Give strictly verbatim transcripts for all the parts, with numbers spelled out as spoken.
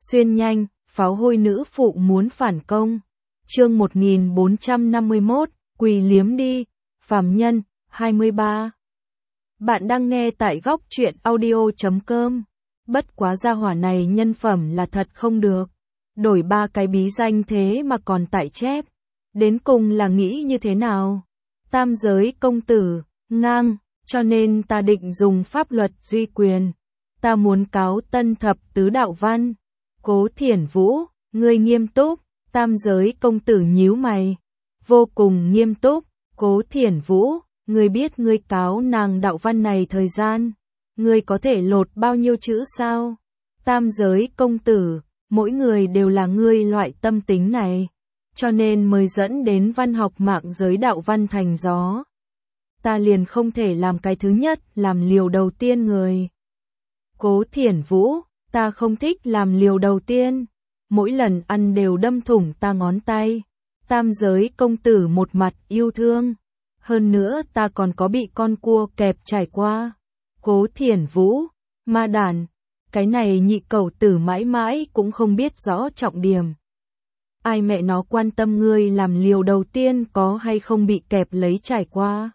Xuyên nhanh, pháo hôi nữ phụ muốn phản công. Chương một nghìn bốn trăm năm mươi mốt, quỳ liếm đi, phàm nhân, hai mươi ba. Bạn đang nghe tại góc truyện audio chấm com. Bất quá gia hỏa này nhân phẩm là thật không được. Đổi ba cái bí danh thế mà còn tại chép. Đến cùng là nghĩ như thế nào? Tam giới công tử, ngang, cho nên ta định dùng pháp luật duy quyền. Ta muốn cáo Tân Thập Tứ Đạo Văn. Cố Thiển Vũ, ngươi nghiêm túc. Tam giới công tử nhíu mày. Vô cùng nghiêm túc. Cố Thiển Vũ, ngươi biết ngươi cáo nàng đạo văn này thời gian. Ngươi có thể lột bao nhiêu chữ sao? Tam giới công tử, mỗi người đều là ngươi loại tâm tính này. Cho nên mới dẫn đến văn học mạng giới đạo văn thành gió. Ta liền không thể làm cái thứ nhất, làm liều đầu tiên người. Cố Thiển Vũ, ta không thích làm liều đầu tiên. Mỗi lần ăn đều đâm thủng ta ngón tay. Tam giới công tử một mặt yêu thương. Hơn nữa ta còn có bị con cua kẹp trải qua. Cố Thiển Vũ, ma đàn. Cái này nhị cẩu tử mãi mãi cũng không biết rõ trọng điểm. Ai mẹ nó quan tâm ngươi làm liều đầu tiên có hay không bị kẹp lấy trải qua.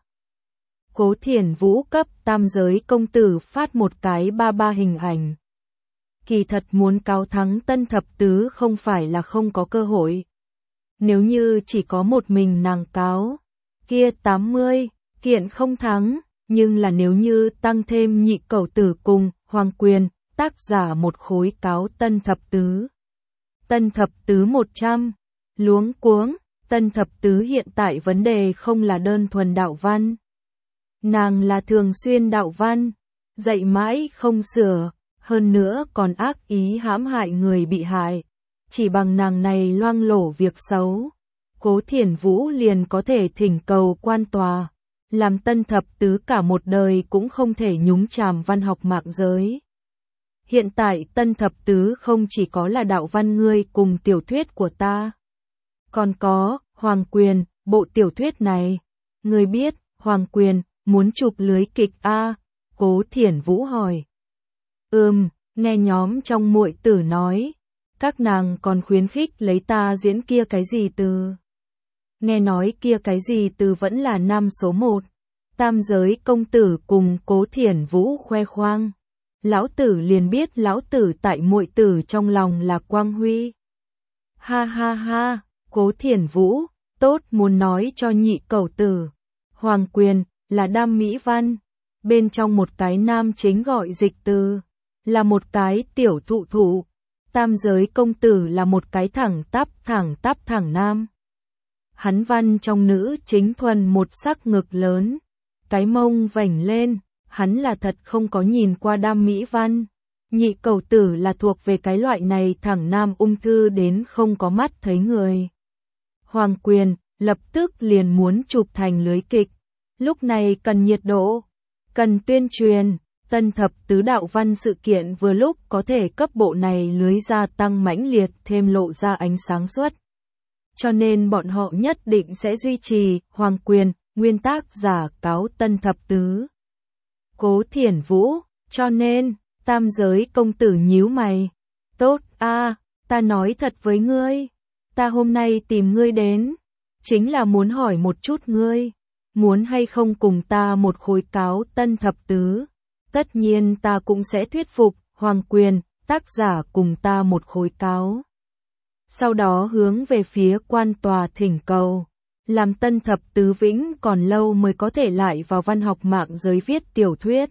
Cố Thiển Vũ cấp tam giới công tử phát một cái ba ba hình ảnh. Kỳ thật muốn cáo thắng Tân Thập Tứ không phải là không có cơ hội. Nếu như chỉ có một mình nàng cáo, kia tám mươi, kiện không thắng, nhưng là nếu như tăng thêm nhị cẩu tử cùng Hoàng Quyền, tác giả một khối cáo Tân Thập Tứ. Tân Thập Tứ một trăm, luống cuống, Tân Thập Tứ hiện tại vấn đề không là đơn thuần đạo văn. Nàng là thường xuyên đạo văn, dạy mãi không sửa, hơn nữa còn ác ý hãm hại người bị hại. Chỉ bằng nàng này loang lổ việc xấu, Cố Thiển Vũ liền có thể thỉnh cầu quan tòa, làm Tân Thập Tứ cả một đời cũng không thể nhúng chàm văn học mạng giới. Hiện tại Tân Thập Tứ không chỉ có là đạo văn ngươi cùng tiểu thuyết của ta, còn có Hoàng Quyền, bộ tiểu thuyết này. Ngươi biết, Hoàng Quyền muốn chụp lưới kịch a? Cố Thiển Vũ hỏi. Ừm, nghe nhóm trong muội tử nói, các nàng còn khuyến khích lấy ta diễn kia cái gì từ. Nghe nói kia cái gì từ vẫn là nam số một. Tam giới công tử cùng Cố Thiển Vũ khoe khoang. Lão tử liền biết lão tử tại muội tử trong lòng là quang huy. Ha ha ha, Cố Thiển Vũ, tốt muốn nói cho nhị cẩu tử. Hoàng Quyền là đam mỹ văn, bên trong một cái nam chính gọi dịch từ, là một cái tiểu thụ thụ. Tam giới công tử là một cái thẳng tắp thẳng tắp thẳng nam. Hắn văn trong nữ chính thuần một sắc ngực lớn, cái mông vảnh lên, hắn là thật không có nhìn qua đam mỹ văn. Nhị cẩu tử là thuộc về cái loại này thẳng nam ung thư đến không có mắt thấy người. Hoàng Quyền lập tức liền muốn chụp thành lưới kịch. Lúc này cần nhiệt độ, cần tuyên truyền, Tân Thập Tứ Đạo Văn sự kiện vừa lúc có thể cấp bộ này lưới gia tăng mãnh liệt thêm lộ ra ánh sáng suốt. Cho nên bọn họ nhất định sẽ duy trì Hoàng Quyền, nguyên tác giả cáo Tân Thập Tứ. Cố Thiển Vũ, cho nên, tam giới công tử nhíu mày. Tốt a, ta nói thật với ngươi, ta hôm nay tìm ngươi đến, chính là muốn hỏi một chút ngươi. Muốn hay không cùng ta một khối cáo Tân Thập Tứ? Tất nhiên ta cũng sẽ thuyết phục Hoàng Quyền, tác giả cùng ta một khối cáo. Sau đó hướng về phía quan tòa thỉnh cầu, làm Tân Thập Tứ vĩnh còn lâu mới có thể lại vào văn học mạng giới viết tiểu thuyết.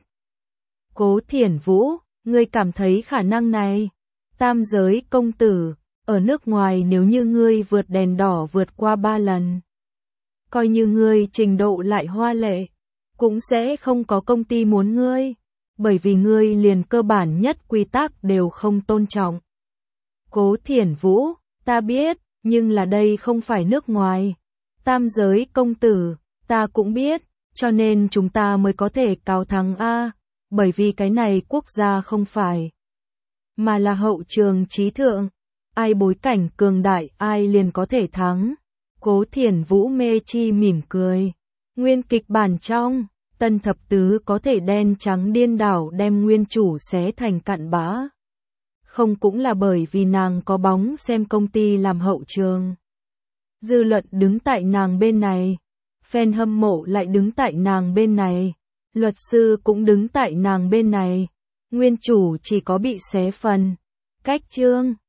Cố Thiển Vũ, ngươi cảm thấy khả năng này? Tam giới công tử, ở nước ngoài nếu như ngươi vượt đèn đỏ vượt qua ba lần, coi như ngươi trình độ lại hoa lệ, cũng sẽ không có công ty muốn ngươi, bởi vì ngươi liền cơ bản nhất quy tắc đều không tôn trọng. Cố Thiển Vũ, ta biết, nhưng là đây không phải nước ngoài. Tam giới công tử, ta cũng biết, cho nên chúng ta mới có thể cáo thắng a, bởi vì cái này quốc gia không phải, mà là hậu trường trí thượng, ai bối cảnh cường đại ai liền có thể thắng. Cố Thiển Vũ mê chi mỉm cười. Nguyên kịch bản trong, Tân Thập Tứ có thể đen trắng điên đảo đem nguyên chủ xé thành cặn bã. không cũng là bởi vì nàng có bóng xem công ty làm hậu trường. Dư luận đứng tại nàng bên này, fan hâm mộ lại đứng tại nàng bên này, luật sư cũng đứng tại nàng bên này, nguyên chủ chỉ có bị xé phần. Cách chương